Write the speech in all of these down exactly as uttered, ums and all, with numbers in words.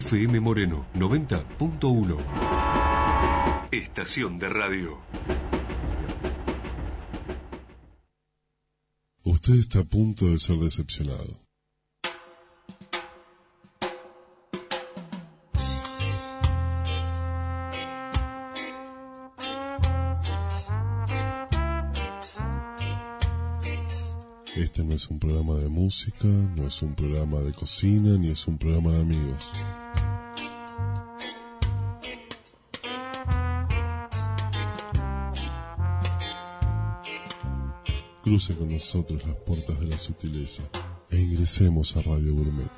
F M Moreno noventa punto uno. Estación de radio. Usted está a punto de ser decepcionado. Este no es un programa de música, no es un programa de cocina, ni es un programa de amigos. Cruce con nosotros las puertas de la sutileza e ingresemos a Radio Gourmet.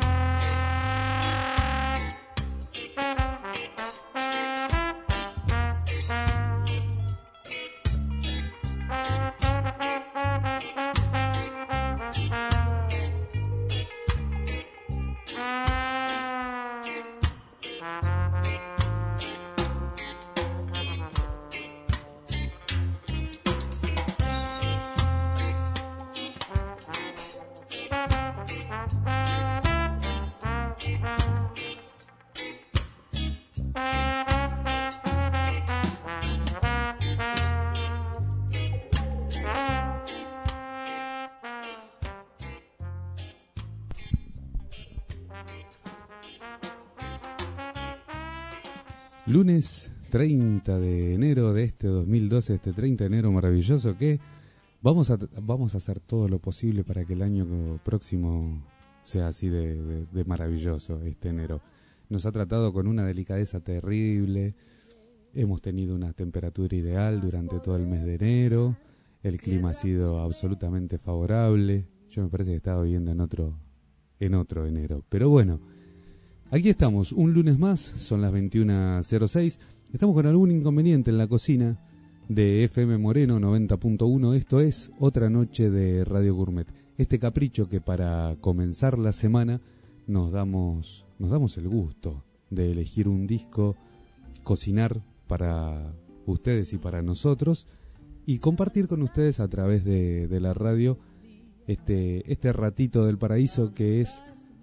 Lunes treinta de enero de este dos mil doce, este treinta de enero maravilloso, que vamos a vamos a hacer todo lo posible para que el año próximo sea así de, de, de maravilloso, este enero. Nos ha tratado con una delicadeza terrible, hemos tenido una temperatura ideal durante todo el mes de enero, el clima ha sido absolutamente favorable, yo me parece que estaba viviendo en otro, en otro enero, pero bueno. Aquí estamos, un lunes más, son las veintiuna cero seis, estamos con algún inconveniente en la cocina de F M Moreno noventa punto uno, esto es Otra Noche de Radio Gourmet, este capricho que para comenzar la semana nos damos, nos damos el gusto de elegir un disco, cocinar para ustedes y para nosotros y compartir con ustedes a través de, de la radio este, este ratito del paraíso que es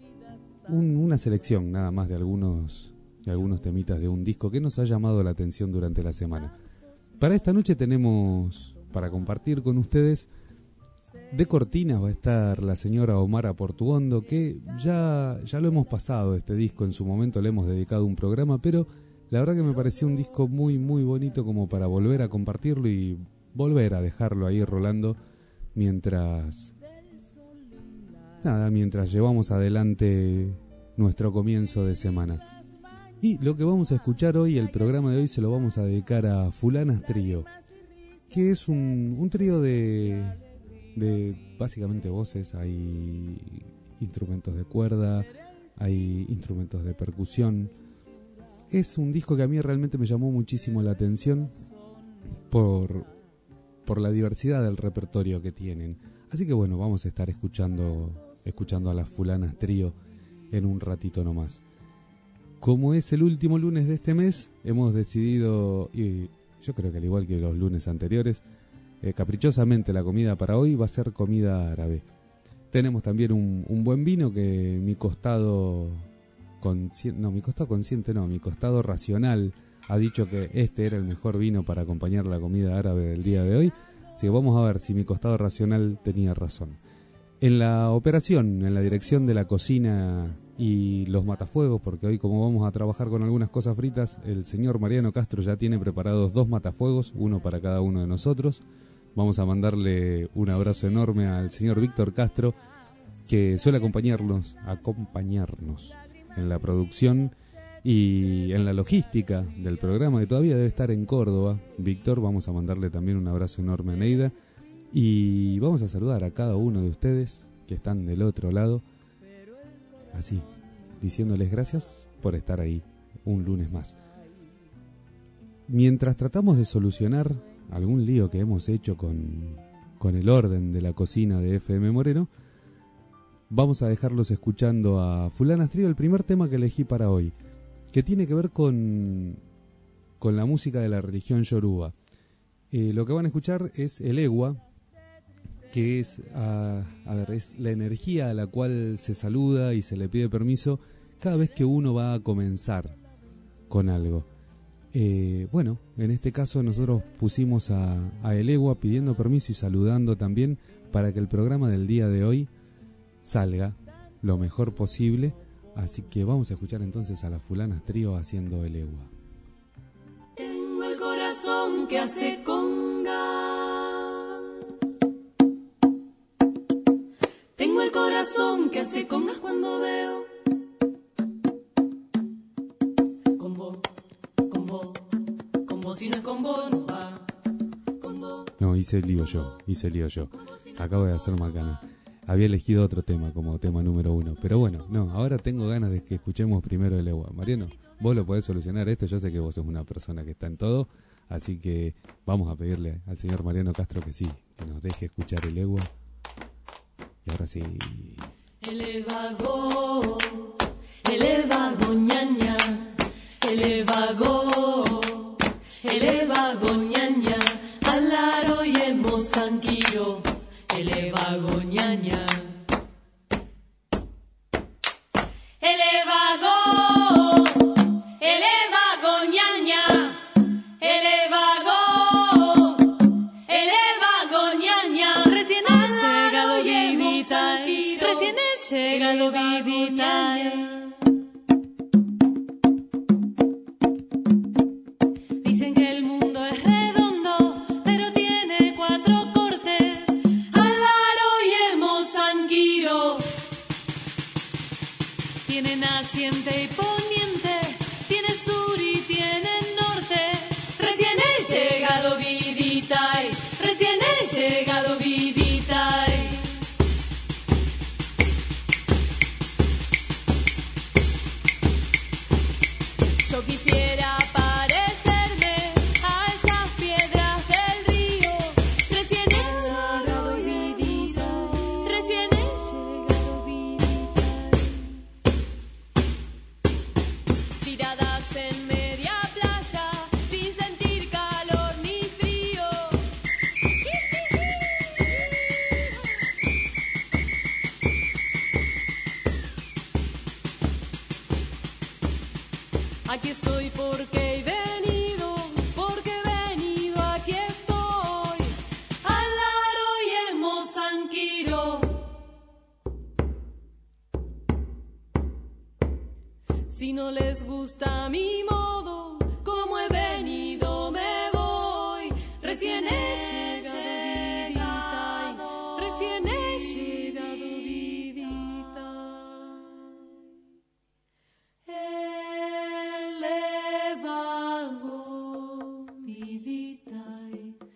Un, una selección nada más de algunos, de algunos temitas de un disco que nos ha llamado la atención durante la semana. Para esta noche tenemos, para compartir con ustedes, de cortinas va a estar la señora Omara Portuondo, que ya, ya lo hemos pasado este disco, en su momento le hemos dedicado un programa, pero la verdad que me pareció un disco muy, muy bonito como para volver a compartirlo y volver a dejarlo ahí rolando mientras... Nada, mientras llevamos adelante nuestro comienzo de semana. Y lo que vamos a escuchar hoy, el programa de hoy, se lo vamos a dedicar a Fulanas Trío, que es un, un trío de, de básicamente voces, hay instrumentos de cuerda, hay instrumentos de percusión. Es un disco que a mí realmente me llamó muchísimo la atención por, por la diversidad del repertorio que tienen. Así que bueno, vamos a estar escuchando... escuchando a las Fulanas Trío en un ratito nomás. Como es el último lunes de este mes, hemos decidido, y yo creo que al igual que los lunes anteriores, eh, caprichosamente la comida para hoy va a ser comida árabe. Tenemos también un, un buen vino que mi costado consciente, no, mi costado consciente no, mi costado racional ha dicho que este era el mejor vino para acompañar la comida árabe del día de hoy. Así que vamos a ver si mi costado racional tenía razón. En la operación, en la dirección de la cocina y los matafuegos, porque hoy como vamos a trabajar con algunas cosas fritas, el señor Mariano Castro ya tiene preparados dos matafuegos, uno para cada uno de nosotros. Vamos a mandarle un abrazo enorme al señor Víctor Castro, que suele acompañarnos, acompañarnos en la producción y en la logística del programa, que todavía debe estar en Córdoba. Víctor, vamos a mandarle también un abrazo enorme a Neida. Y vamos a saludar a cada uno de ustedes que están del otro lado, así, diciéndoles gracias por estar ahí un lunes más. Mientras tratamos de solucionar algún lío que hemos hecho con, con el orden de la cocina de F M Moreno, vamos a dejarlos escuchando a Fulanas Trío, el primer tema que elegí para hoy, que tiene que ver con, con la música de la religión yoruba. Eh, lo que van a escuchar es el Ewa, que es, a, a ver, es la energía a la cual se saluda y se le pide permiso cada vez que uno va a comenzar con algo. Eh, bueno, en este caso nosotros pusimos a, a Elegua pidiendo permiso y saludando también para que el programa del día de hoy salga lo mejor posible. Así que vamos a escuchar entonces a las Fulanas Trío haciendo Elegua. Tengo el corazón que hace conga. Tengo el corazón que hace congas cuando veo con vos, con vos, con vos, si no es con vos no va. Con vos. No, hice lío yo, hice lío yo. Acabo de hacer macana. Había elegido otro tema como tema número uno. Pero bueno, no, ahora tengo ganas de que escuchemos primero Elegua. Mariano, vos lo podés solucionar esto. Yo sé que vos sos una persona que está en todo. Así que vamos a pedirle al señor Mariano Castro que sí, que nos deje escuchar Elegua. Y ahora sí. Elevago, elevago ñaña, elevago, elevago ñaña, alaro y emosanquillo. Elevago ñaña, elevago, elevago ñaña, elevago, elevago ñaña, recién he llegado vidita, recién he llegado vidita. Dicen que el mundo es redondo, pero tiene cuatro cortes. Tiene naciente y poniente, tiene sur y tiene norte. Recién he llegado vidita, recién he llegado vidita. Yo quisiera parecerme a esas piedras del río. Recién he llegado vidita, recién he llegado vidita. Tiradas en media playa, sin sentir calor ni frío. Aquí estoy porque he venido, porque he venido, aquí estoy. Alaro y Hermosanquiro. Si no les gusta mi modo, como he venido me voy. Recién he llegado vidita, recién he llegado vidita. Elevago vidita,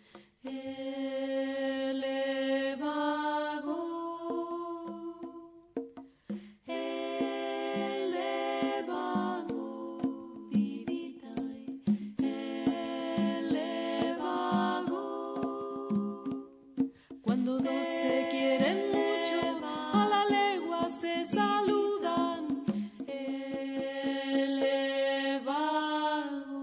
elevago. Cuando dos se quieren mucho, a la legua se saludan. Elevago.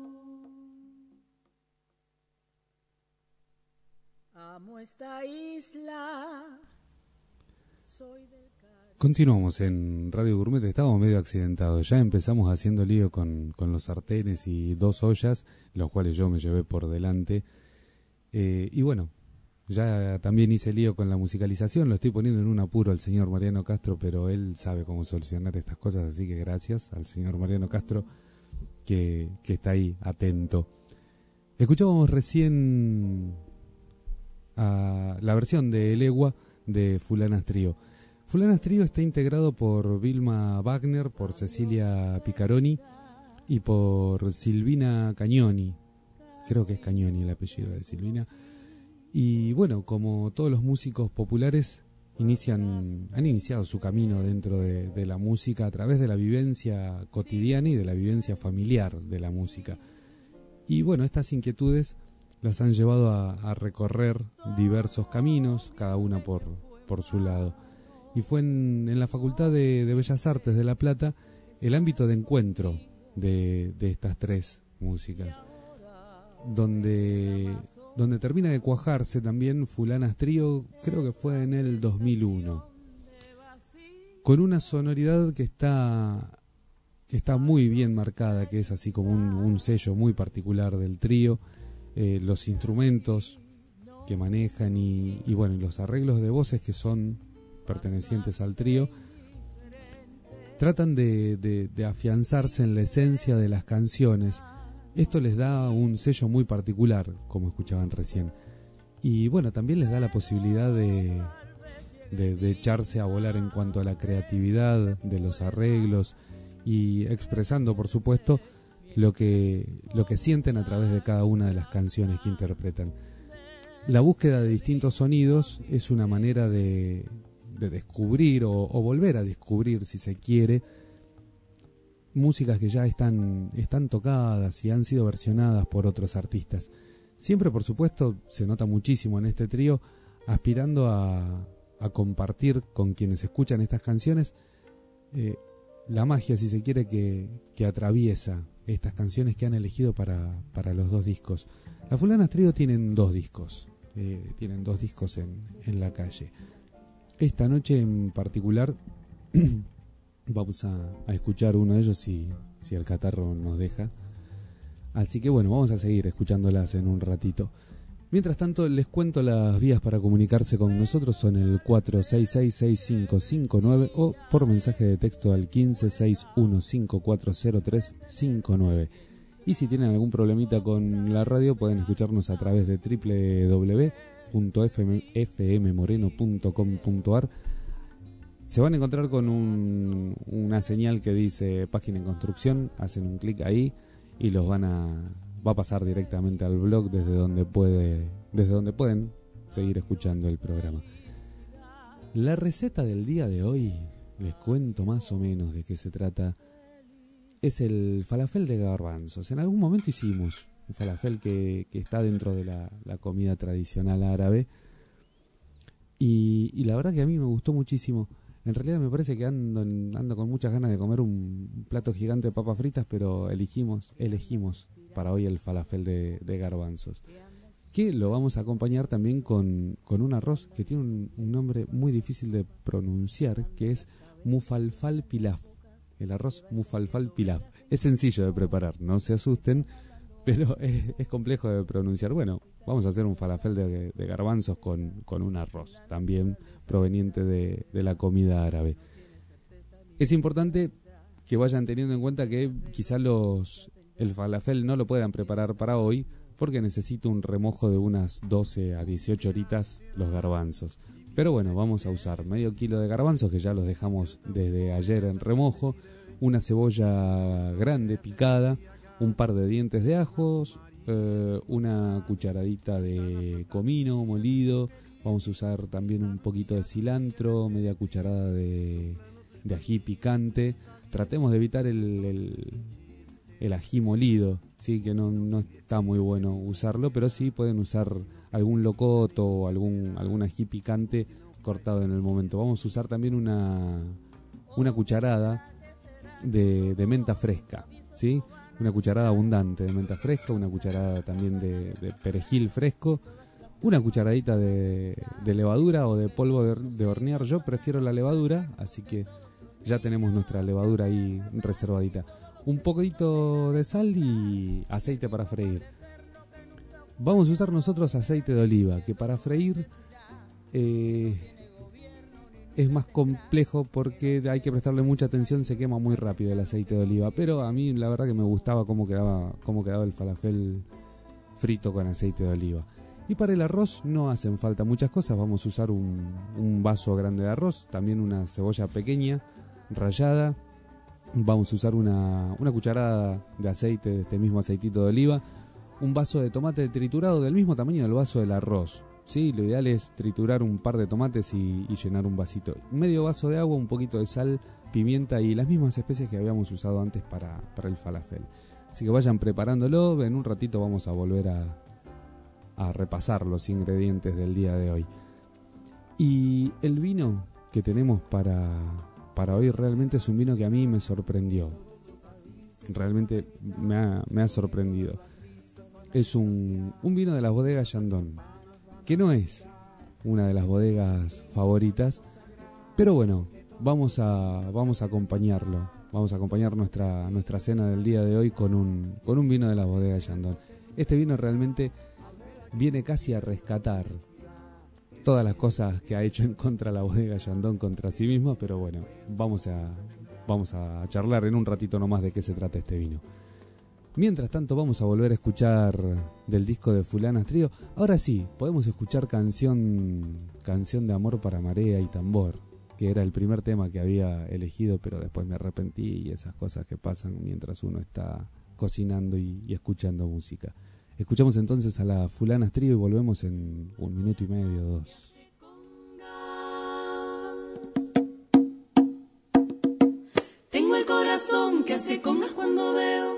Amo esta isla. Soy del Caribe. Continuamos en Radio Gourmet, estábamos medio accidentados. Ya empezamos haciendo lío con, con los sartenes y dos ollas, los cuales yo me llevé por delante. Eh, y bueno, ya también hice lío con la musicalización, lo estoy poniendo en un apuro al señor Mariano Castro, pero él sabe cómo solucionar estas cosas, así que gracias al señor Mariano Castro que, que está ahí atento. Escuchábamos recién a la versión de Elegua de Fulanas Trío. Fulanas Trío está integrado por Vilma Wagner, por Cecilia Picaroni y por Silvina Cagnoni. Creo que es Cagnoni el apellido de Silvina. Y bueno, como todos los músicos populares, inician, han iniciado su camino dentro de, de la música a través de la vivencia cotidiana y de la vivencia familiar de la música. Y bueno, estas inquietudes las han llevado a, a recorrer diversos caminos, cada una por, por su lado. Y fue en, en la Facultad de, de Bellas Artes de La Plata el ámbito de encuentro de, de estas tres músicas, donde... donde termina de cuajarse también Fulanas Trío, creo que fue en el dos mil uno. con una sonoridad que está, que está muy bien marcada, que es así como un, un sello muy particular del trío. Eh, los instrumentos que manejan y, y bueno, y los arreglos de voces que son pertenecientes al trío tratan de, de, de afianzarse en la esencia de las canciones. Esto les da un sello muy particular, como escuchaban recién, y bueno, también les da la posibilidad de, de, de echarse a volar en cuanto a la creatividad de los arreglos y expresando, por supuesto, lo que, lo que sienten a través de cada una de las canciones que interpretan. La búsqueda de distintos sonidos es una manera de, de descubrir o, o volver a descubrir, si se quiere, músicas que ya están, están tocadas y han sido versionadas por otros artistas. Siempre, por supuesto, se nota muchísimo en este trío, aspirando a, a compartir con quienes escuchan estas canciones eh, la magia, si se quiere, que, que atraviesa estas canciones que han elegido para, para los dos discos. Las Fulanas Trío tienen dos discos, eh, tienen dos discos en, en la calle. Esta noche en particular vamos a, a escuchar uno de ellos si, si el catarro nos deja. Así que bueno, vamos a seguir escuchándolas en un ratito. Mientras tanto, les cuento las vías para comunicarse con nosotros. Son el cuatro seis seis, seis cinco cinco nueve o por mensaje de texto al quince, sesenta y uno, cincuenta y cuatro cero tres cincuenta y nueve. Y si tienen algún problemita con la radio, pueden escucharnos a través de doble u doble u doble u punto f m moreno punto com punto a r. Se van a encontrar con un, una señal que dice página en construcción. Hacen un clic ahí y los van a va a pasar directamente al blog desde donde puede desde donde pueden seguir escuchando el programa. La receta del día de hoy, les cuento más o menos de qué se trata. Es el falafel de garbanzos. En algún momento hicimos un falafel que, que está dentro de la, la comida tradicional árabe y, y la verdad que a mí me gustó muchísimo. En realidad me parece que ando, ando con muchas ganas de comer un plato gigante de papas fritas, pero elegimos, elegimos para hoy el falafel de, de garbanzos, que lo vamos a acompañar también con, con un arroz que tiene un, un nombre muy difícil de pronunciar, que es mufalfal pilaf. El arroz mufalfal pilaf. Es sencillo de preparar, no se asusten, pero es, es complejo de pronunciar. Bueno, vamos a hacer un falafel de, de garbanzos con, con un arroz, también proveniente de, de la comida árabe. Es importante que vayan teniendo en cuenta que quizá los el falafel no lo puedan preparar para hoy, porque necesito un remojo de unas doce a dieciocho horitas los garbanzos. Pero bueno, vamos a usar medio kilo de garbanzos, que ya los dejamos desde ayer en remojo, una cebolla grande picada, un par de dientes de ajos, eh, una cucharadita de comino molido, vamos a usar también un poquito de cilantro, media cucharada de, de ají picante. Tratemos de evitar el, el, el ají molido, sí, que no, no está muy bueno usarlo, pero sí pueden usar algún locoto o algún, algún ají picante cortado en el momento. Vamos a usar también una, una cucharada de, de menta fresca, ¿sí? Una cucharada abundante de menta fresca, una cucharada también de, de perejil fresco, una cucharadita de, de levadura o de polvo de, de hornear. Yo prefiero la levadura, así que ya tenemos nuestra levadura ahí reservadita. Un poquito de sal y aceite para freír. Vamos a usar nosotros aceite de oliva, que para freír eh, es más complejo porque hay que prestarle mucha atención, se quema muy rápido el aceite de oliva, pero a mí la verdad que me gustaba cómo quedaba, cómo quedaba el falafel frito con aceite de oliva. Y para el arroz no hacen falta muchas cosas. Vamos a usar un, un vaso grande de arroz, también una cebolla pequeña rallada. Vamos a usar una, una cucharada de aceite, de este mismo aceitito de oliva, un vaso de tomate triturado del mismo tamaño del vaso del arroz, ¿sí? Lo ideal es triturar un par de tomates y, y llenar un vasito. Medio vaso de agua, un poquito de sal, pimienta y las mismas especias que habíamos usado antes para, para el falafel. Así que vayan preparándolo, en un ratito vamos a volver a, a repasar los ingredientes del día de hoy. Y el vino que tenemos para... para hoy realmente es un vino que a mí me sorprendió. Realmente me ha, me ha sorprendido. Es un, un vino de las bodegas Chandon, que no es una de las bodegas favoritas, pero bueno, vamos a vamos a acompañarlo, vamos a acompañar nuestra nuestra cena del día de hoy con un con un vino de la bodega Yandón. Este vino realmente viene casi a rescatar todas las cosas que ha hecho en contra la bodega Yandón contra sí misma, pero bueno, vamos a vamos a charlar en un ratito nomás de qué se trata este vino. Mientras tanto vamos a volver a escuchar del disco de Fulanas Trío. Ahora sí, podemos escuchar canción canción de amor para marea y tambor, que era el primer tema que había elegido, pero después me arrepentí y esas cosas que pasan mientras uno está cocinando y, y escuchando música. Escuchamos entonces a la Fulanas Trío y volvemos en un minuto y medio, dos. Tengo el corazón que hace congas cuando veo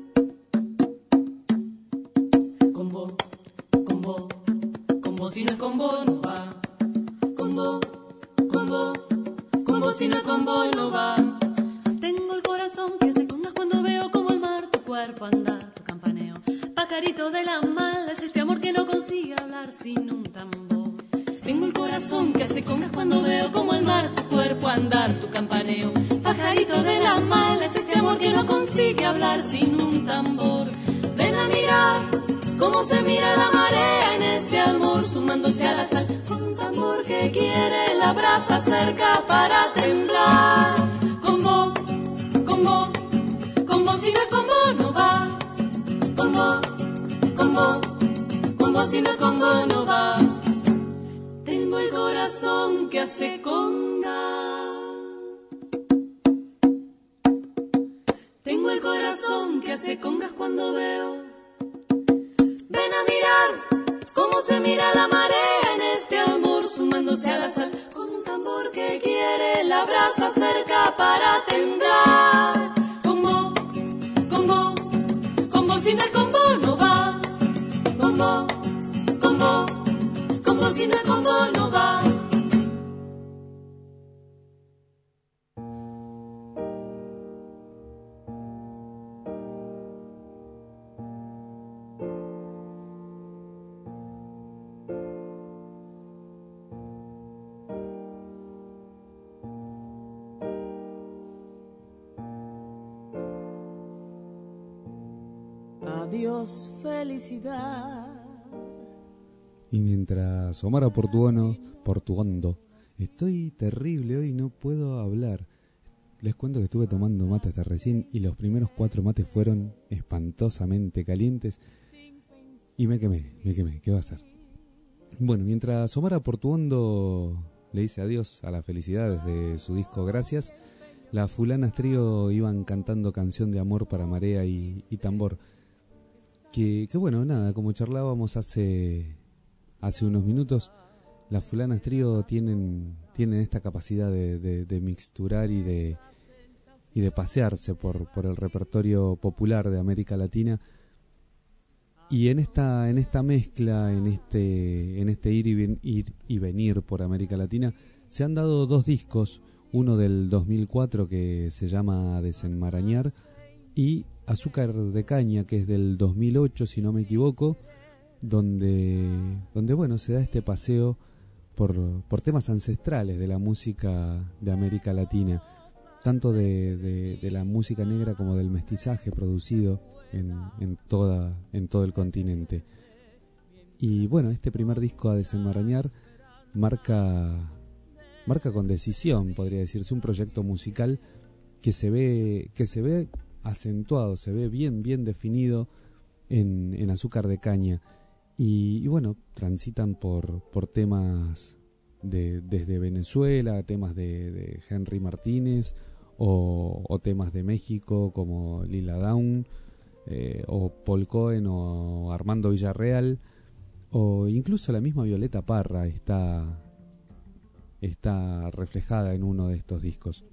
con vos, con vos, con vos, si no es con vos no va. Con vos, con vos, con vos, si no es con vos no va. Tengo el corazón que hace congas cuando veo como el mar tu cuerpo andar, tu campaneo. Pajarito de la mala es este amor que no consigue hablar sin un tambor. Tengo el corazón que hace congas cuando veo como el mar tu cuerpo andar, tu campaneo. Pajarito de la mala es este amor que no consigue hablar sin un tambor. Ven a mirar cómo se mira la marea en este amor, sumándose a la sal con un tambor que quiere la brasa cerca para temblar. Con vos, con vos, con vos, si no es con vos no va. Con vos, con vos, con vos, si no es con vos no va. Tengo el corazón que hace conga. Tengo el corazón que hace congas cuando veo. Ven a mirar cómo se mira la marea en este amor, sumándose a la sal con un tambor que quiere la brasa cerca para temblar. Con vos, con vos, con vos, si no es con vos no va. Con vos, con vos, con vos, si no es con vos no va. Adiós, felicidad. Y mientras Omar Portuono, Portuondo, estoy terrible hoy, no puedo hablar. Les cuento que estuve tomando mate hasta recién y los primeros cuatro mates fueron espantosamente calientes y me quemé, me quemé, ¿qué va a hacer? Bueno, mientras Omar Portuondo le dice adiós a la felicidad desde su disco Gracias, las Fulanas Trío iban cantando Canción de Amor para Marea y, y Tambor. Que, que bueno, nada, como charlábamos hace, hace unos minutos, las Fulanas Trío tienen, tienen esta capacidad de, de, de mixturar y de, y de pasearse por, por el repertorio popular de América Latina. Y en esta, en esta mezcla, en este, en este ir y, ven, ir y venir por América Latina, se han dado dos discos, uno del dos mil cuatro que se llama Desenmarañar y Azúcar de Caña, que es del dos mil ocho, si no me equivoco, donde, donde bueno, se da este paseo por, por temas ancestrales de la música de América Latina, tanto de, de, de la música negra como del mestizaje producido en, en, toda, en todo el continente. Y bueno, este primer disco, A Desenmarañar, marca, marca con decisión, podría decirse, un proyecto musical que se ve, que se ve acentuado, se ve bien, bien definido en, en Azúcar de Caña. Y, y bueno, transitan por, por temas de, desde Venezuela, temas de, de Henry Martínez, o, o temas de México como Lila Downs, eh, o Paul Cohen, o Armando Villarreal, o incluso la misma Violeta Parra está, está reflejada en uno de estos discos.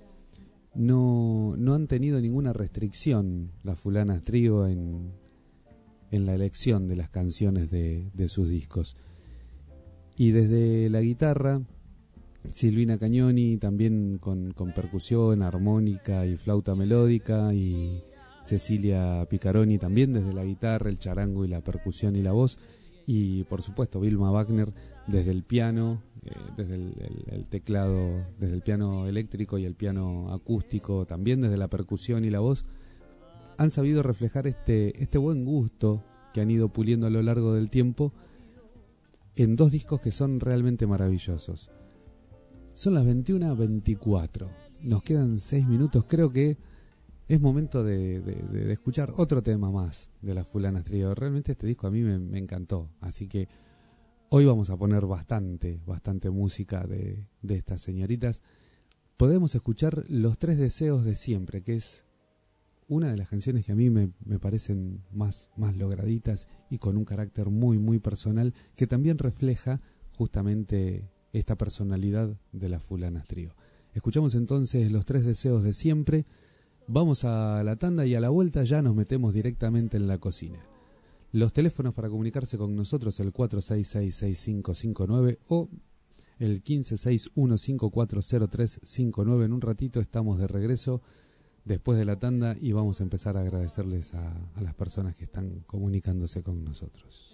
No, no han tenido ninguna restricción las Fulanas Trío en, en la elección de las canciones de, de sus discos. Y desde la guitarra, Silvina Cagnoni, también con, con percusión, armónica y flauta melódica, y Cecilia Picaroni también desde la guitarra, el charango y la percusión y la voz, y por supuesto Vilma Wagner desde el piano, eh, desde el, el, el teclado, desde el piano eléctrico y el piano acústico, también desde la percusión y la voz, han sabido reflejar este, este buen gusto que han ido puliendo a lo largo del tiempo en dos discos que son realmente maravillosos. Son las veintiuna veinticuatro, nos quedan seis minutos, creo que es momento de, de, de escuchar otro tema más de las Fulanas Trío. Realmente este disco a mí me, me encantó, así que hoy vamos a poner bastante, bastante música de, de estas señoritas. Podemos escuchar Los Tres Deseos de Siempre, que es una de las canciones que a mí me, me parecen más, más lograditas y con un carácter muy, muy personal, que también refleja justamente esta personalidad de las Fulanas Trío. Escuchamos entonces Los Tres Deseos de Siempre, vamos a la tanda y a la vuelta ya nos metemos directamente en la cocina. Los teléfonos para comunicarse con nosotros, el cuatro seis seis, seis cinco cinco nueve o el quince seis uno cinco cuatro cero tres cinco nueve. En un ratito estamos de regreso después de la tanda y vamos a empezar a agradecerles a, a las personas que están comunicándose con nosotros.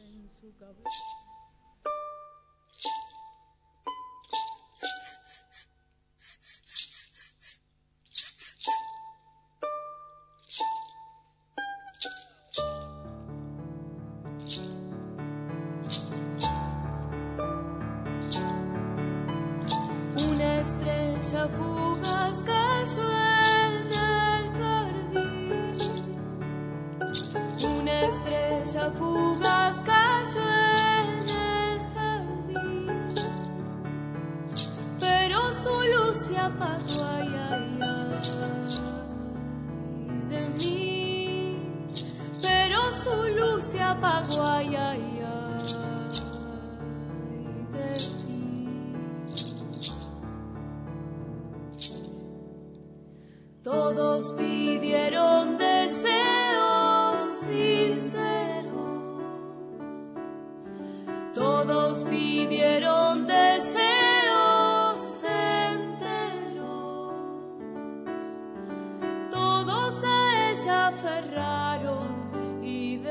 Una estrella fugaz cayó en el jardín. Una estrella fugaz cayó en el jardín. Pero su luz se apagó, ay, ay, ay, de mí. Pero su luz se apagó, ay, ay, ay, de ti. Todos pidieron deseos sinceros. Todos pidieron deseos enteros. Todos a ella aferraron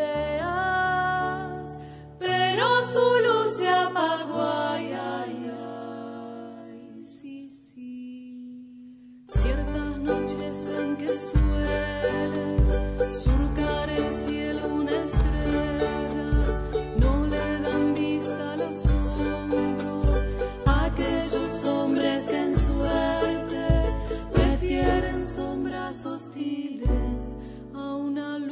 ideas, pero su luz se apagó, ay, ay, ay, sí, sí. Ciertas noches en que suele surcar el cielo una estrella, no le dan vista al asombro a aquellos hombres que en suerte prefieren sombras hostiles a una luz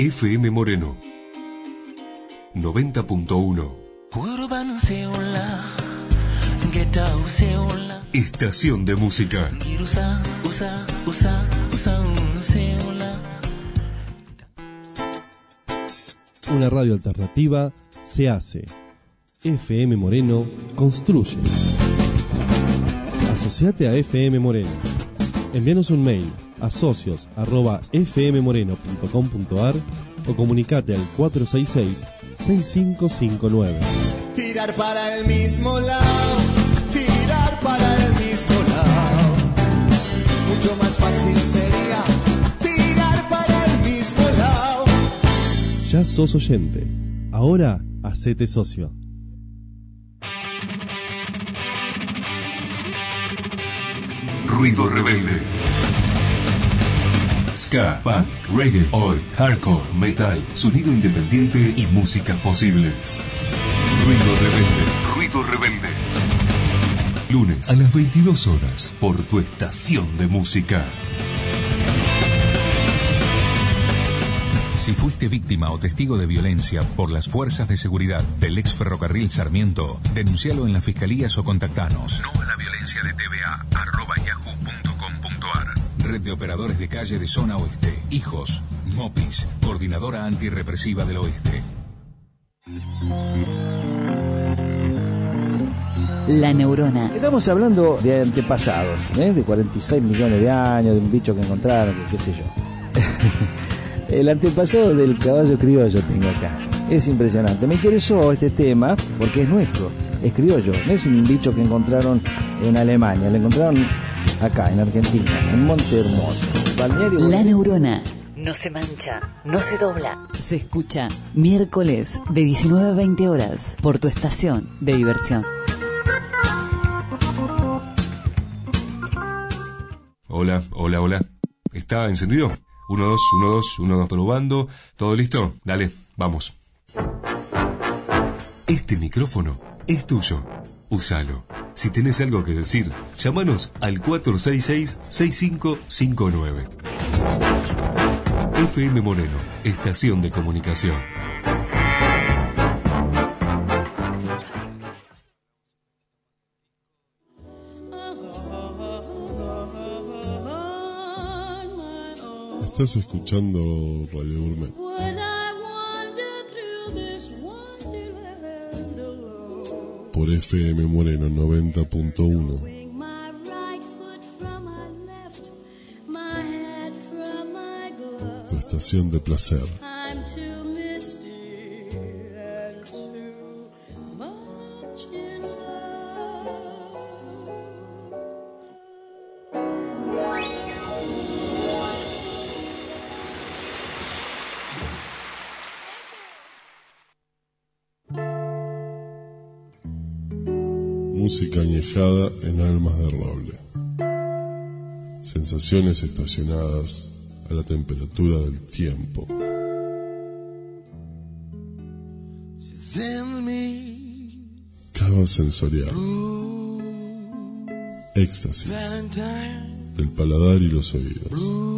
F M Moreno noventa punto uno. Estación de música. Una radio alternativa se hace. F M Moreno construye. Asociate a F M Moreno. Envíanos un mail a socios arroba f m moreno punto com punto a r o comunicate al cuatro seis seis, seis cinco cinco nueve. Tirar para el mismo lado, tirar para el mismo lado. Mucho más fácil sería tirar para el mismo lado. Ya sos oyente. Ahora hacete socio. Ruido rebelde. Ska, punk, reggae, oi, hardcore, metal, sonido independiente y músicas posibles. Ruido rebelde. Ruido rebelde. Lunes a las veintidós horas por tu estación de música. Si fuiste víctima o testigo de violencia por las fuerzas de seguridad del ex ferrocarril Sarmiento, denuncialo en las fiscalías o contactanos. No a la violencia de T V A, arroba yahoo punto com punto a r. Red de Operadores de Calle de Zona Oeste. Hijos. Mopis. Coordinadora Antirrepresiva del Oeste. La neurona. Estamos hablando de antepasados, ¿eh? De cuarenta y seis millones de años, de un bicho que encontraron, que qué sé yo. El antepasado del caballo criollo tengo acá. Es impresionante. Me interesó este tema porque es nuestro, es criollo. No es un bicho que encontraron en Alemania, lo encontraron acá, en Argentina, en Monte Hermoso. Balneario. La neurona no se mancha, no se dobla. Se escucha miércoles de diecinueve a veinte horas por tu estación de diversión. Hola, hola, hola. ¿Está encendido? Uno, dos, uno, dos, uno, dos, probando. ¿Todo listo? Dale, vamos. Este micrófono es tuyo. Úsalo. Si tenés algo que decir, llámanos al cuatro seis seis, seis cinco cinco nueve. F M Moreno, estación de comunicación. Estás escuchando Radio Gourmet. Por F M Moreno noventa punto uno. Tu estación de placer. Música añejada en almas de roble. Sensaciones estacionadas a la temperatura del tiempo. Cava sensorial. Éxtasis del paladar y los oídos.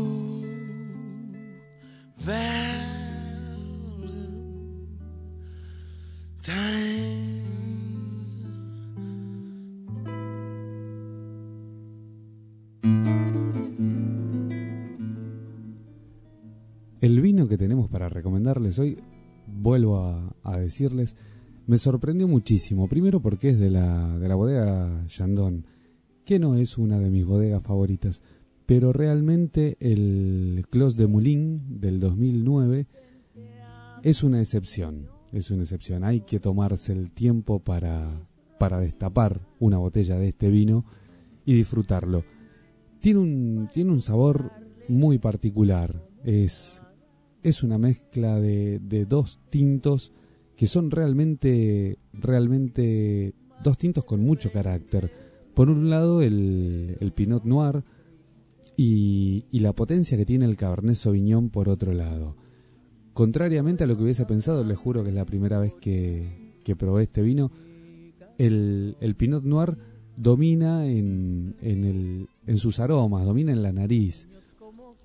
El vino que tenemos para recomendarles hoy, vuelvo a, a decirles, me sorprendió muchísimo. Primero porque es de la, de la bodega Chandon, que no es una de mis bodegas favoritas, pero realmente el Clos de Moulin del dos mil nueve es una excepción. Es una excepción. Hay que tomarse el tiempo para, para destapar una botella de este vino y disfrutarlo. Tiene un, tiene un sabor muy particular. Es... Es una mezcla de, de dos tintos que son realmente, realmente dos tintos con mucho carácter. Por un lado el, el Pinot Noir y, y la potencia que tiene el Cabernet Sauvignon por otro lado. Contrariamente a lo que hubiese pensado, les juro que es la primera vez que, que probé este vino, el, el Pinot Noir domina en, en, el, en sus aromas, domina en la nariz.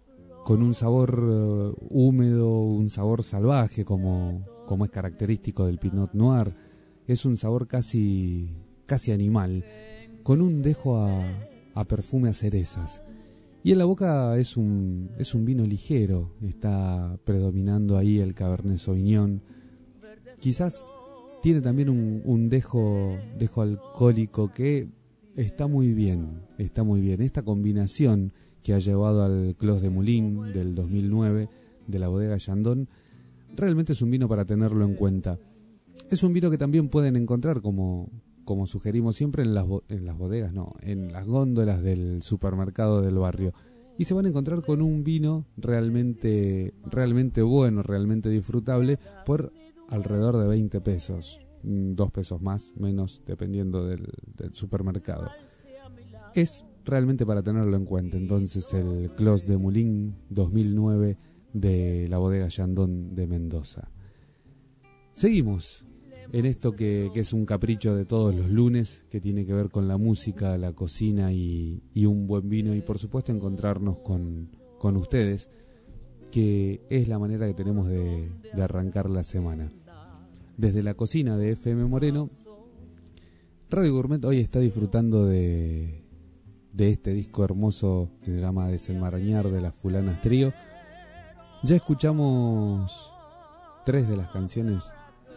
con un sabor uh, húmedo, un sabor salvaje como, como es característico del Pinot Noir. Es un sabor casi, casi animal, con un dejo a, a perfume a cerezas. Y en la boca es un, es un vino ligero, está predominando ahí el Cabernet Sauvignon. Quizás tiene también un, un dejo, dejo alcohólico que está muy bien, está muy bien. Esta combinación que ha llevado al Clos de Moulin del dos mil nueve de la bodega Chandon, realmente es un vino para tenerlo en cuenta. Es un vino que también pueden encontrar, como, como sugerimos siempre, en las, en las bodegas, no, en las góndolas del supermercado del barrio. Y se van a encontrar con un vino realmente, realmente bueno, realmente disfrutable, por alrededor de veinte pesos, dos pesos más, menos, dependiendo del, del supermercado. Es realmente para tenerlo en cuenta. Entonces, el Clos de Moulin dos mil nueve de la bodega Chandon de Mendoza. Seguimos en esto que, que es un capricho de todos los lunes, que tiene que ver con la música, la cocina y, y un buen vino, y por supuesto encontrarnos con, con ustedes, que es la manera que tenemos de, de arrancar la semana. Desde la cocina de F M Moreno, Radio Gourmet hoy está disfrutando de, de este disco hermoso que se llama Desenmarañar, de las Fulanas Trío. Ya escuchamos tres de las canciones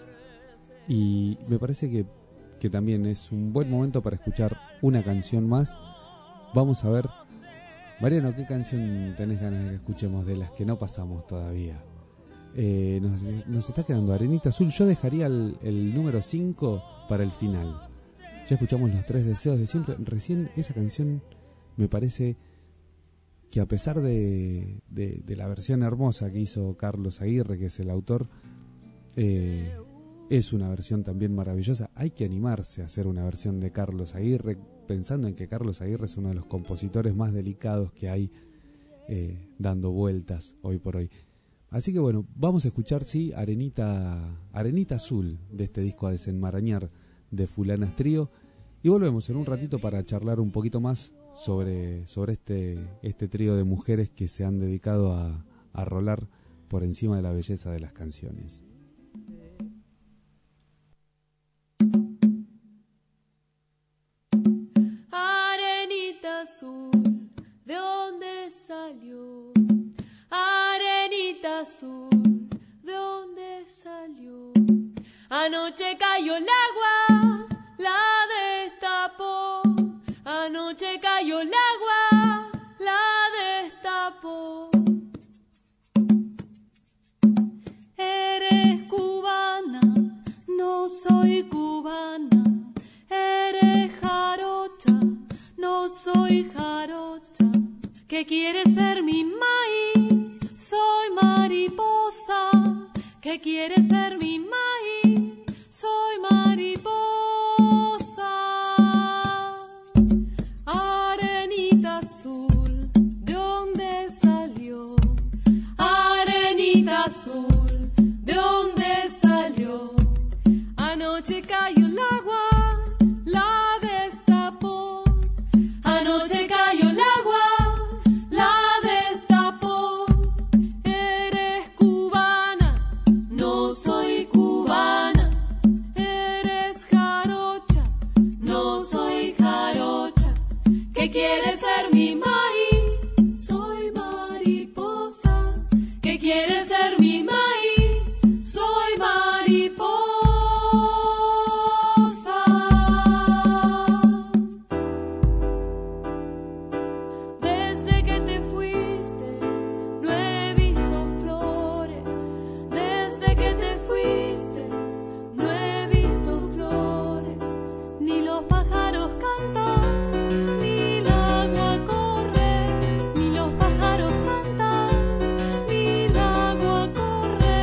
y me parece que, que también es un buen momento para escuchar una canción más. Vamos a ver, Mariano, ¿qué canción tenés ganas de que escuchemos de las que no pasamos todavía? Eh, nos, nos está quedando Arenita Azul. Yo dejaría el, el número cinco para el final. Ya escuchamos Los Tres Deseos de Siempre. Recién esa canción me parece que, a pesar de, de, de la versión hermosa que hizo Carlos Aguirre, que es el autor, eh, es una versión también maravillosa. Hay que animarse a hacer una versión de Carlos Aguirre, pensando en que Carlos Aguirre es uno de los compositores más delicados que hay eh, dando vueltas hoy por hoy. Así que bueno, vamos a escuchar, sí, Arenita, Arenita Azul, de este disco A Desenmarañar de Fulanas Trío, y volvemos en un ratito para charlar un poquito más sobre, sobre este, este trío de mujeres que se han dedicado a, a rolar por encima de la belleza de las canciones. Arenita azul, ¿de dónde salió? Arenita azul, ¿de dónde salió? Anoche cayó el agua, la destapó. Anoche cayó el agua, la destapó. Eres cubana, no soy cubana. Eres jarocha, no soy jarocha. ¿Qué quieres ser mi maíz? Soy mariposa. ¿Qué quieres ser mi maíz? Soy mariposa. Arenita azul, ¿de dónde salió? Arenita azul, ¿de dónde salió? Anoche cayó el agua, la destapó. Anoche cayó el agua, la destapó. Eres cubana, no soy cubana. Eres jarocha, no soy jarocha. ¿Qué quieres ser mi maíz? Soy mariposa. ¿Qué quieres ser mi maíz? Soy mariposa. Desde que te fuiste no he visto flores. Desde que te fuiste no he visto flores. Ni los pájaros cantan, ni el agua corre. Ni los pájaros cantan, ni el agua corre.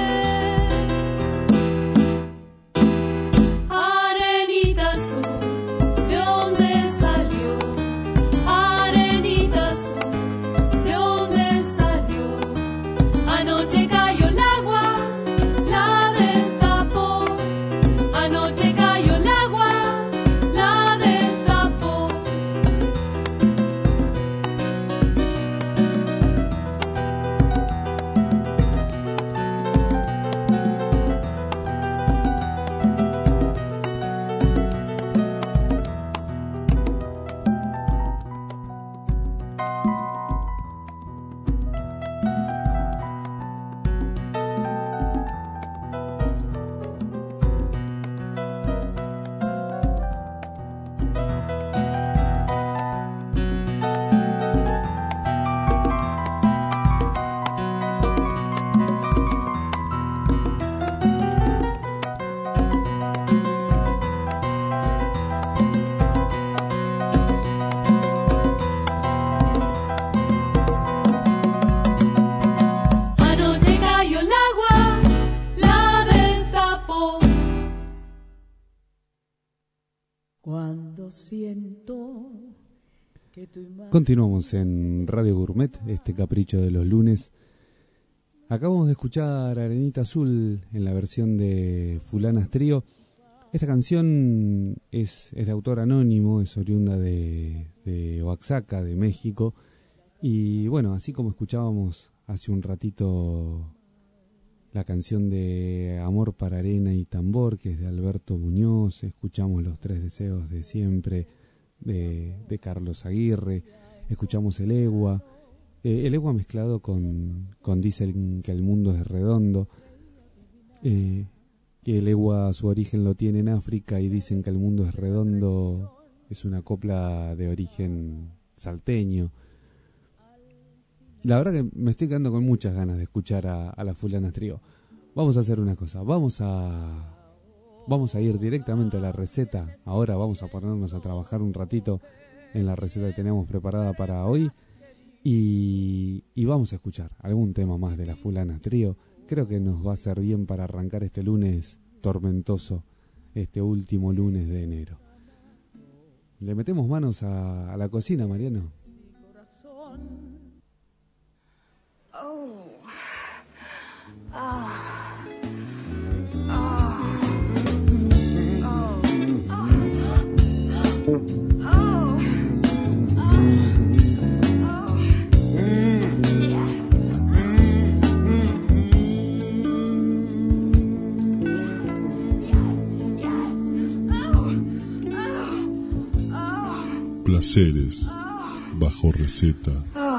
Arenita azul, ¿de dónde salió? Arenita azul, ¿de dónde salió? Anoche cayó el agua, la destapó. Anoche cayó el agua, la destapó. siento que tu imagen... Continuamos en Radio Gourmet, este capricho de los lunes. Acabamos de escuchar Arenita Azul en la versión de Fulanas Trío. Esta canción es, es de autor anónimo, es oriunda de, de Oaxaca, de México. Y bueno, así como escuchábamos hace un ratito la canción de Amor para Arena y Tambor, que es de Alberto Muñoz, escuchamos Los Tres Deseos de Siempre, de, de Carlos Aguirre, escuchamos El Egua, eh, El Egua mezclado con, con Dicen que el mundo es redondo, eh, que el Egua su origen lo tiene en África y dicen que el mundo es redondo, es una copla de origen salteño. La verdad que me estoy quedando con muchas ganas de escuchar a, a la Fulanas Trío. Vamos a hacer una cosa, vamos a vamos a ir directamente a la receta. Ahora vamos a ponernos a trabajar un ratito en la receta que tenemos preparada para hoy y, y vamos a escuchar algún tema más de la Fulanas Trío. Creo que nos va a ser bien para arrancar este lunes tormentoso, este último lunes de enero. ¿Le metemos manos a, a la cocina, Mariano? Oh. Oh. Oh. Oh. Placeres bajo receta.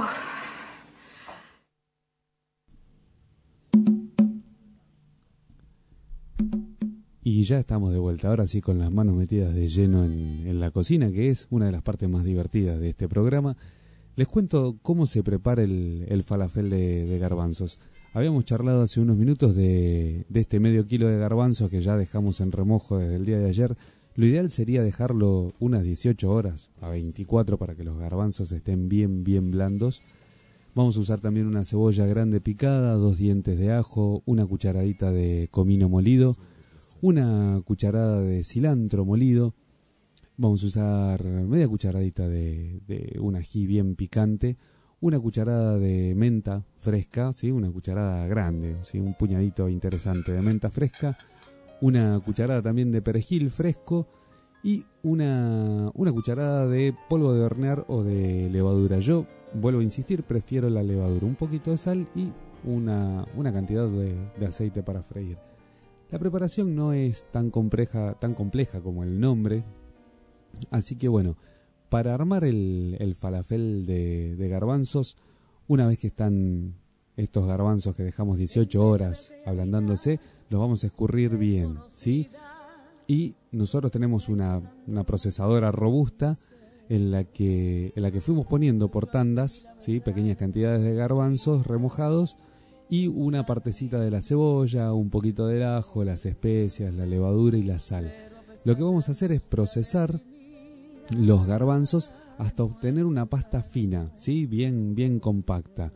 Y ya estamos de vuelta, ahora sí con las manos metidas de lleno en, en la cocina, que es una de las partes más divertidas de este programa. Les cuento cómo se prepara el, el falafel de, de garbanzos. Habíamos charlado hace unos minutos de, de este medio kilo de garbanzos que ya dejamos en remojo desde el día de ayer. Lo ideal sería dejarlo unas dieciocho horas a veinticuatro para que los garbanzos estén bien, bien blandos. Vamos a usar también una cebolla grande picada, dos dientes de ajo, una cucharadita de comino molido, una cucharada de cilantro molido, vamos a usar media cucharadita de, de un ají bien picante, una cucharada de menta fresca, ¿sí? Una cucharada grande, ¿sí? Un puñadito interesante de menta fresca, una cucharada también de perejil fresco y una, una cucharada de polvo de hornear o de levadura. Yo vuelvo a insistir, prefiero la levadura, un poquito de sal y una, una cantidad de, de aceite para freír. La preparación no es tan compleja, tan compleja como el nombre, así que bueno, para armar el, el falafel de, de garbanzos, una vez que están estos garbanzos que dejamos dieciocho horas ablandándose, los vamos a escurrir bien, ¿sí? Y nosotros tenemos una, una procesadora robusta en la que en la que fuimos poniendo por tandas, ¿sí? Pequeñas cantidades de garbanzos remojados, y una partecita de la cebolla, un poquito del ajo, las especias, la levadura y la sal. Lo que vamos a hacer es procesar los garbanzos hasta obtener una pasta fina, ¿sí? Bien, bien compacta.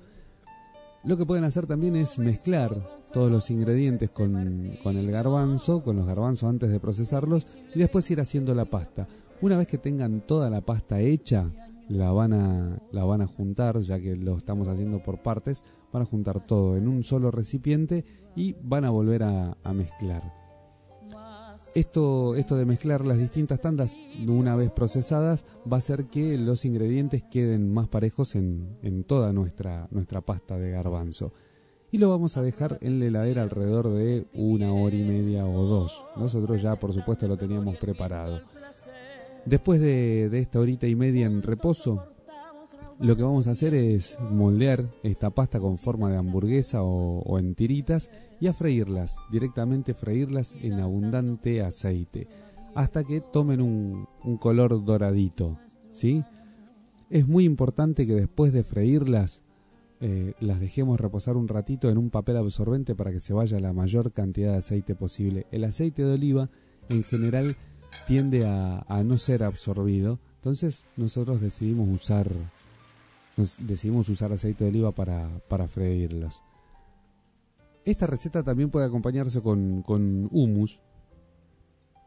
Lo que pueden hacer también es mezclar todos los ingredientes con, con el garbanzo, con los garbanzos antes de procesarlos y después ir haciendo la pasta. Una vez que tengan toda la pasta hecha, la van a, la van a juntar, ya que lo estamos haciendo por partes, van a juntar todo en un solo recipiente y van a volver a, a mezclar. Esto, esto de mezclar las distintas tandas una vez procesadas va a hacer que los ingredientes queden más parejos en, en toda nuestra, nuestra pasta de garbanzo. Y lo vamos a dejar en la heladera alrededor de una hora y media o dos. Nosotros ya por supuesto lo teníamos preparado. Después de, de esta horita y media en reposo, lo que vamos a hacer es moldear esta pasta con forma de hamburguesa o, o en tiritas y a freírlas, directamente freírlas en abundante aceite, hasta que tomen un, un color doradito, ¿sí? Es muy importante que después de freírlas, eh, las dejemos reposar un ratito en un papel absorbente para que se vaya la mayor cantidad de aceite posible. El aceite de oliva, en general, tiende a, a no ser absorbido, entonces nosotros decidimos usar... Nos decidimos usar aceite de oliva para, para freírlos. Esta receta también puede acompañarse con, con hummus.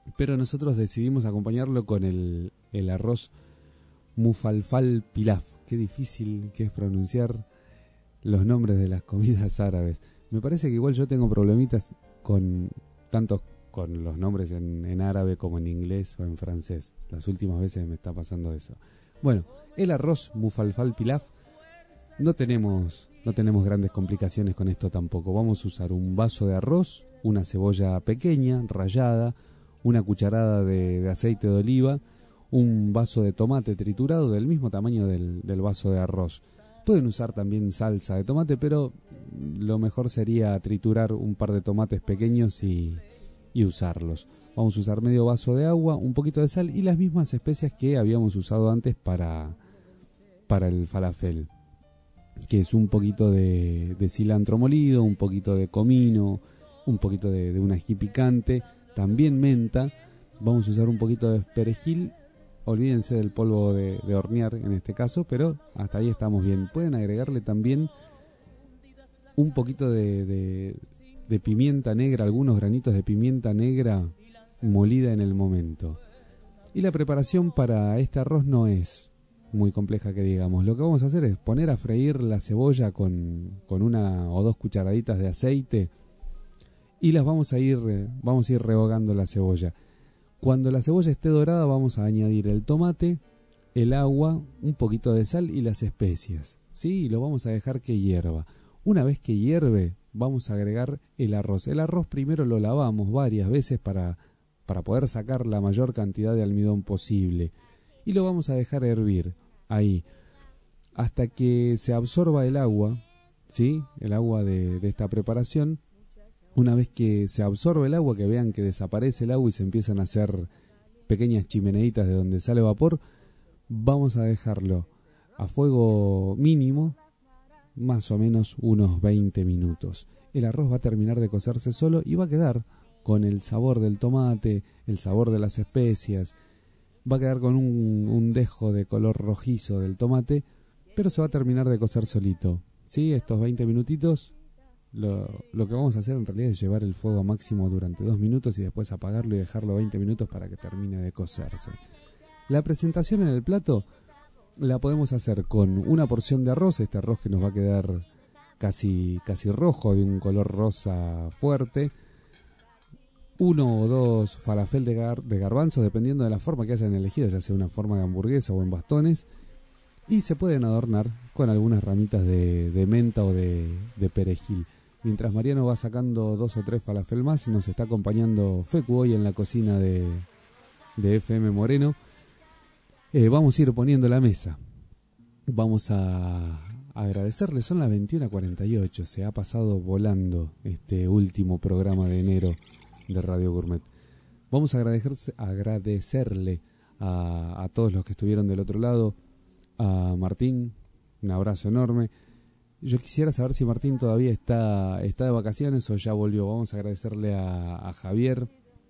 pero nosotros decidimos acompañarlo con el, el arroz mufalfal pilaf. Qué difícil que es pronunciar los nombres de las comidas árabes. Me parece que igual yo tengo problemitas con tanto con los nombres en, en árabe como en inglés o en francés. Las últimas veces me está pasando eso. Bueno, el arroz mufalfal pilaf, no tenemos, no tenemos grandes complicaciones con esto tampoco. Vamos a usar un vaso de arroz, una cebolla pequeña, rallada, una cucharada de, de aceite de oliva, un vaso de tomate triturado del mismo tamaño del, del vaso de arroz. Pueden usar también salsa de tomate, pero lo mejor sería triturar un par de tomates pequeños y, y usarlos. Vamos a usar medio vaso de agua, un poquito de sal y las mismas especias que habíamos usado antes para, para el falafel, que es un poquito de, de cilantro molido, un poquito de comino, un poquito de, de un ají picante, también menta. Vamos a usar un poquito de perejil. Olvídense del polvo de, de hornear en este caso, pero hasta ahí estamos bien. Pueden agregarle también un poquito de, de, de pimienta negra, algunos granitos de pimienta negra molida en el momento. Y la preparación para este arroz no es muy compleja que digamos. Lo que vamos a hacer es poner a freír la cebolla con, con una o dos cucharaditas de aceite y las vamos a ir, vamos a ir rehogando la cebolla. Cuando la cebolla esté dorada vamos a añadir el tomate, el agua, un poquito de sal y las especias, ¿sí? Y lo vamos a dejar que hierva. Una vez que hierve vamos a agregar el arroz. El arroz primero lo lavamos varias veces para, para poder sacar la mayor cantidad de almidón posible. Y lo vamos a dejar hervir ahí hasta que se absorba el agua, ¿sí? El agua de, de esta preparación. Una vez que se absorbe el agua, que vean que desaparece el agua y se empiezan a hacer pequeñas chimeneitas de donde sale vapor, vamos a dejarlo a fuego mínimo, más o menos unos veinte minutos. El arroz va a terminar de cocerse solo y va a quedar con el sabor del tomate, el sabor de las especias, va a quedar con un, un dejo de color rojizo del tomate, pero se va a terminar de cocer solito. ¿Sí? Estos veinte minutitos... Lo, lo que vamos a hacer en realidad es llevar el fuego a máximo durante dos minutos y después apagarlo y dejarlo veinte minutos para que termine de cocerse. La presentación en el plato la podemos hacer con una porción de arroz, este arroz que nos va a quedar casi, casi rojo, de un color rosa fuerte, uno o dos falafel de, gar, de garbanzos, dependiendo de la forma que hayan elegido, ya sea una forma de hamburguesa o en bastones, y se pueden adornar con algunas ramitas de, de menta o de, de perejil. Mientras Mariano va sacando dos o tres falafel más, nos está acompañando Fecu hoy en la cocina de, de F M Moreno. Eh, vamos a ir poniendo la mesa. Vamos a agradecerle, son las veintiuna cuarenta y ocho, se ha pasado volando este último programa de enero de Radio Gourmet. Vamos a agradecerse, agradecerle a, a todos los que estuvieron del otro lado, a Martín, un abrazo enorme. Yo quisiera saber si Martín todavía está, está de vacaciones o ya volvió. Vamos a agradecerle a, a Javier.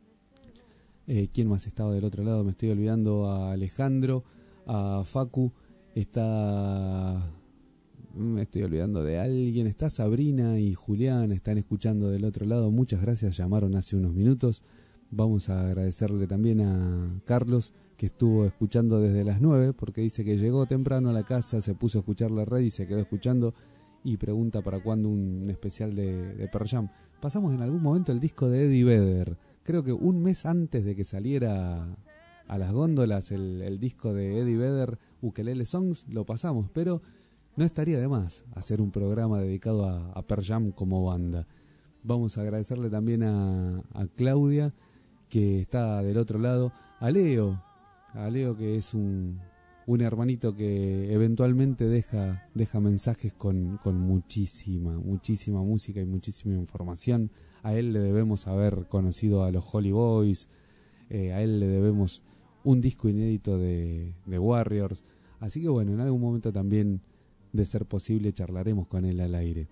Eh, ¿Quién más estaba del otro lado? Me estoy olvidando. A Alejandro, a Facu. Está... Me estoy olvidando de alguien. Está Sabrina y Julián. Están escuchando del otro lado. Muchas gracias. Llamaron hace unos minutos. Vamos a agradecerle también a Carlos, que estuvo escuchando desde las nueve, porque dice que llegó temprano a la casa, se puso a escuchar la radio y se quedó escuchando, y pregunta para cuándo un especial de, de Pearl Jam. Pasamos en algún momento el disco de Eddie Vedder, creo que un mes antes de que saliera a las góndolas el, el disco de Eddie Vedder, Ukelele Songs, lo pasamos, pero no estaría de más hacer un programa dedicado a, a Pearl Jam como banda. Vamos a agradecerle también a, a Claudia, que está del otro lado, a Leo, a Leo que es un, un hermanito que eventualmente deja, deja mensajes con, con muchísima, muchísima música y muchísima información. A él le debemos haber conocido a los Holy Boys, eh, a él le debemos un disco inédito de, de Warriors, así que bueno, en algún momento también, de ser posible, charlaremos con él al aire.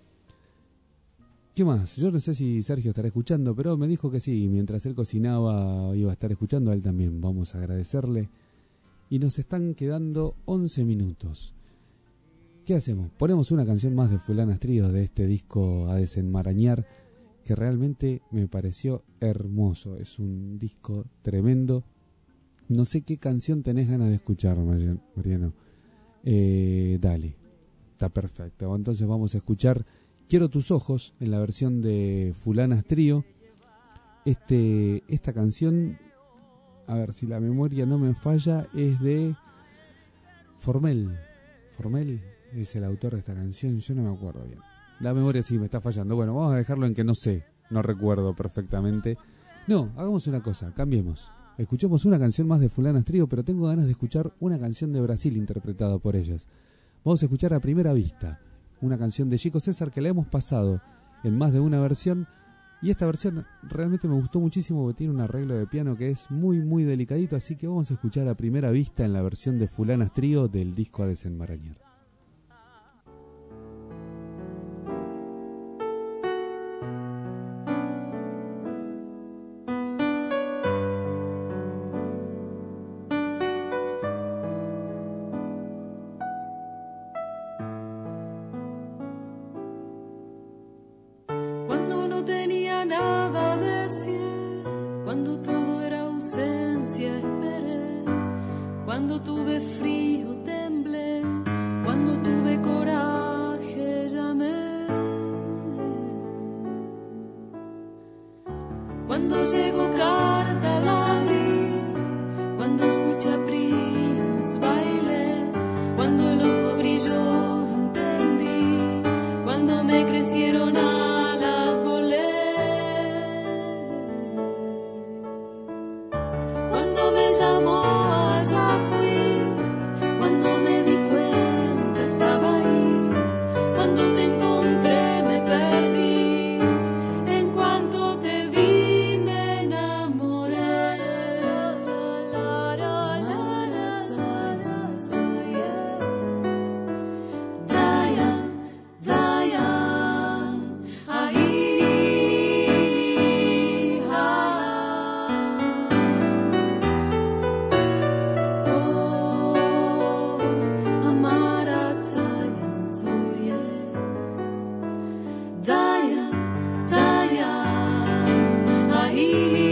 ¿Qué más? Yo no sé si Sergio estará escuchando, pero me dijo que sí, mientras él cocinaba iba a estar escuchando, a él también. Vamos a agradecerle. Y nos están quedando once minutos. ¿Qué hacemos? Ponemos una canción más de Fulanas Tríos de este disco A Desenmarañar, que realmente me pareció hermoso. Es un disco tremendo. No sé qué canción tenés ganas de escuchar, Mariano. Eh, dale, está perfecto. Entonces vamos a escuchar Quiero tus ojos en la versión de Fulanas Trío. Este, esta canción, a ver si la memoria no me falla, es de Formel. Formel es el autor de esta canción, yo no me acuerdo bien. La memoria sí me está fallando. Bueno, vamos a dejarlo en que no sé, no recuerdo perfectamente. No, hagamos una cosa, cambiemos. Escuchemos una canción más de Fulanas Trío, pero tengo ganas de escuchar una canción de Brasil interpretada por ellas. Vamos a escuchar A Primera Vista, una canción de Chico César que la hemos pasado en más de una versión. Y esta versión realmente me gustó muchísimo porque tiene un arreglo de piano que es muy muy delicadito. Así que vamos a escuchar A Primera Vista en la versión de Fulanas Trío del disco A Desenmarañar. Cuando tuve frío temblé, cuando tuve coraje llamé. Cuando llegó carta la abrí, cuando escuché a Prince bailé, cuando el ojo brilló entendí, cuando me crecieron alas volé. Cuando me llamó allá fui, cuando me di cuenta estaba ahí, cuando te encontré me perdí, en cuanto te vi me enamoré. La, la, la, la, la, soy Daya, Daya, ahí, oh, Amara Daya, soy Daya, Daya, ahí.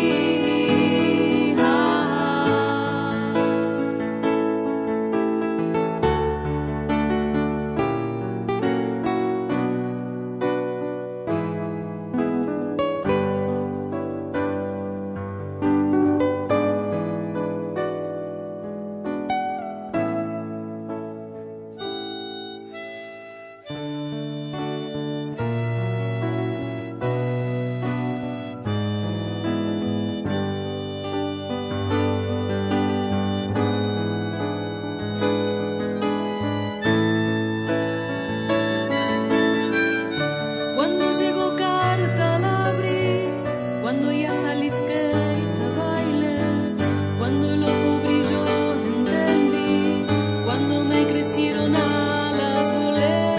Cuando llegó carta la abrí, cuando ya salí skate bailé, cuando el ojo brilló entendí, cuando me crecieron alas volé.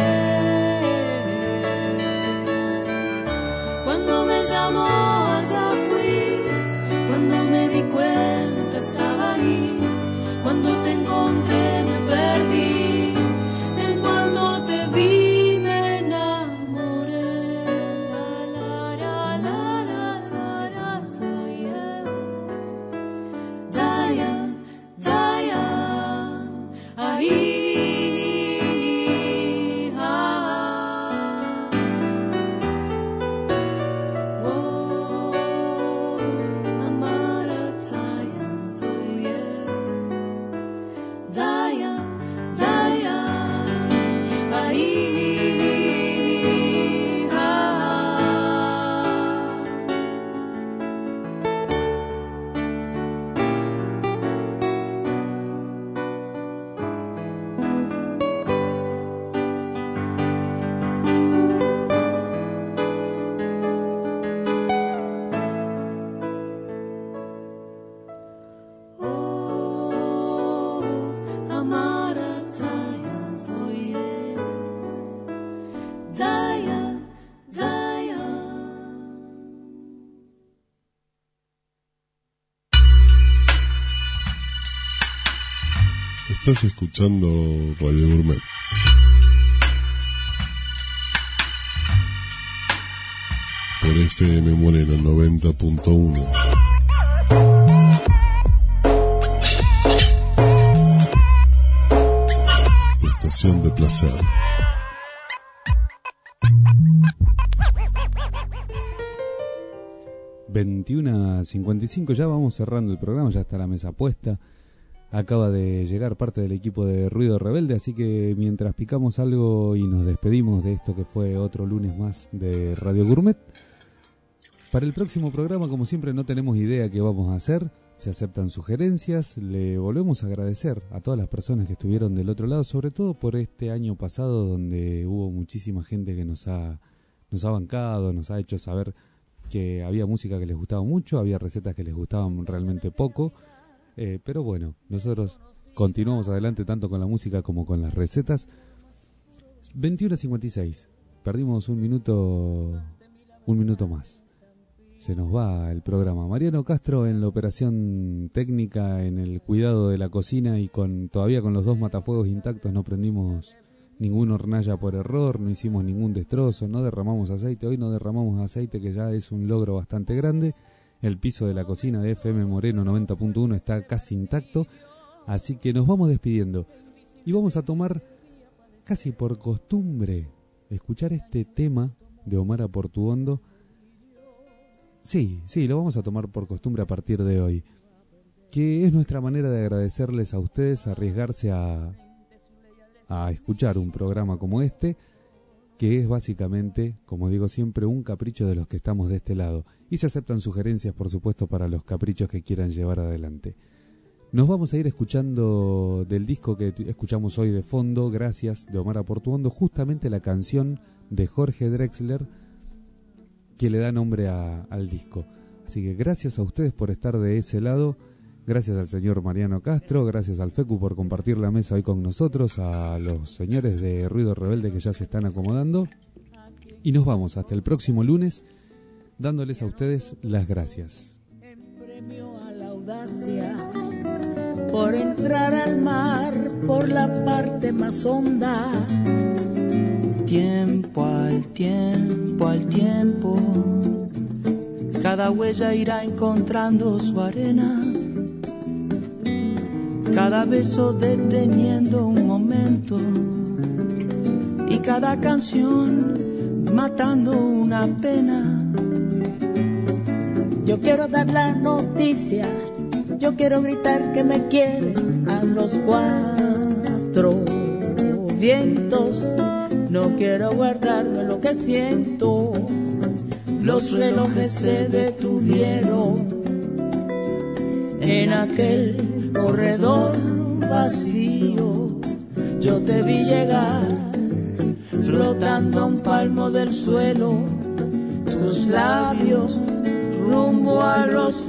Cuando me llamó allá fui, cuando me di cuenta estaba ahí, cuando te encontré me perdí, en cuanto te vi me enamoré. La, la, la, la, la, la, soy Daya, Daya, ahí, ah. Oh, Amara Daya, soy Daya, Daya, ahí, ah. Oh, Amara Daya, soy Daya, Daya. Estás escuchando Radio Gourmet. Por F M Moreno noventa punto uno. Tu estación de placer. veintiuno a cincuenta y cinco, ya vamos cerrando el programa, ya está la mesa puesta. Acaba de llegar parte del equipo de Ruido Rebelde, así que mientras picamos algo y nos despedimos de esto que fue otro lunes más de Radio Gourmet, para el próximo programa, como siempre, no tenemos idea qué vamos a hacer. Se aceptan sugerencias. Le volvemos a agradecer a todas las personas que estuvieron del otro lado, sobre todo por este año pasado donde hubo muchísima gente que nos ha, nos ha bancado, nos ha hecho saber que había música que les gustaba mucho, había recetas que les gustaban realmente poco. Eh, pero bueno, nosotros continuamos adelante tanto con la música como con las recetas. veintiuno a cincuenta y seis, perdimos un minuto, un minuto más. Se nos va el programa. Mariano Castro en la operación técnica, en el cuidado de la cocina y con todavía con los dos matafuegos intactos. No prendimos ninguna hornalla por error, no hicimos ningún destrozo, no derramamos aceite. Hoy no derramamos aceite, que ya es un logro bastante grande. El piso de la cocina de F M Moreno noventa punto uno está casi intacto, así que nos vamos despidiendo. Y vamos a tomar, casi por costumbre, escuchar este tema de Omar Portuondo. Sí, sí, lo vamos a tomar por costumbre a partir de hoy, que es nuestra manera de agradecerles a ustedes arriesgarse a, a escuchar un programa como este, que es básicamente, como digo siempre, un capricho de los que estamos de este lado. Y se aceptan sugerencias, por supuesto, para los caprichos que quieran llevar adelante. Nos vamos a ir escuchando del disco que escuchamos hoy de fondo, Gracias, de Omar Portuondo, justamente la canción de Jorge Drexler que le da nombre a, al disco. Así que gracias a ustedes por estar de ese lado. Gracias al señor Mariano Castro, gracias al Fecu por compartir la mesa hoy con nosotros, a los señores de Ruido Rebelde que ya se están acomodando. Y nos vamos hasta el próximo lunes, dándoles a ustedes las gracias. En premio a la audacia, por entrar al mar por la parte más honda. Tiempo al tiempo al tiempo, cada huella irá encontrando su arena. Cada beso deteniendo un momento y cada canción matando una pena. Yo quiero dar la noticia, yo quiero gritar que me quieres a los cuatro vientos. No quiero guardarme lo que siento. Los relojes se detuvieron en aquel corredor vacío. Yo te vi llegar flotando a un palmo del suelo, tus labios rumbo a los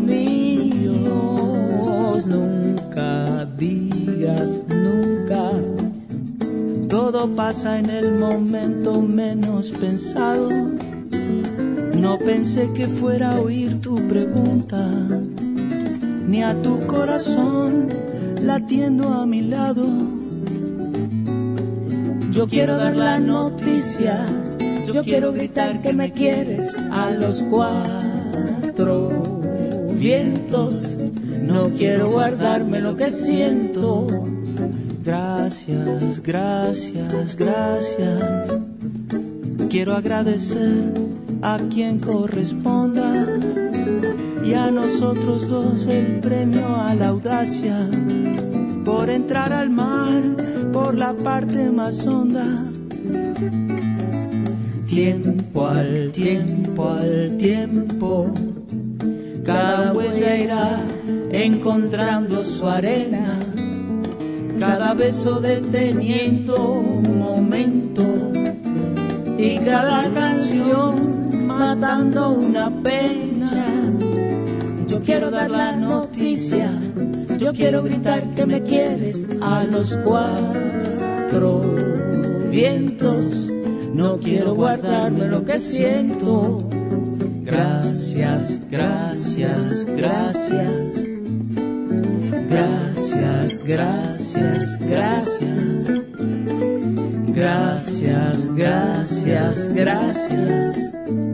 míos. Nunca digas nunca. Todo pasa en el momento menos pensado. No pensé que fuera a oír tu pregunta, ni a tu corazón latiendo a mi lado. Yo quiero dar la noticia, yo quiero gritar que me quieres a los cuatro vientos. No quiero guardarme lo que siento. Gracias, gracias, gracias. Quiero agradecer a quien corresponda y a nosotros dos el premio a la audacia por entrar al mar por la parte más honda. Tiempo al tiempo al tiempo, cada huella irá encontrando su arena. Cada beso deteniendo un momento y cada canción matando una pena. Yo quiero dar la noticia, yo quiero gritar que me quieres a los cuatro vientos. No quiero guardarme lo que siento. Gracias, gracias, gracias. Gracias, gracias, gracias. Gracias, gracias, gracias.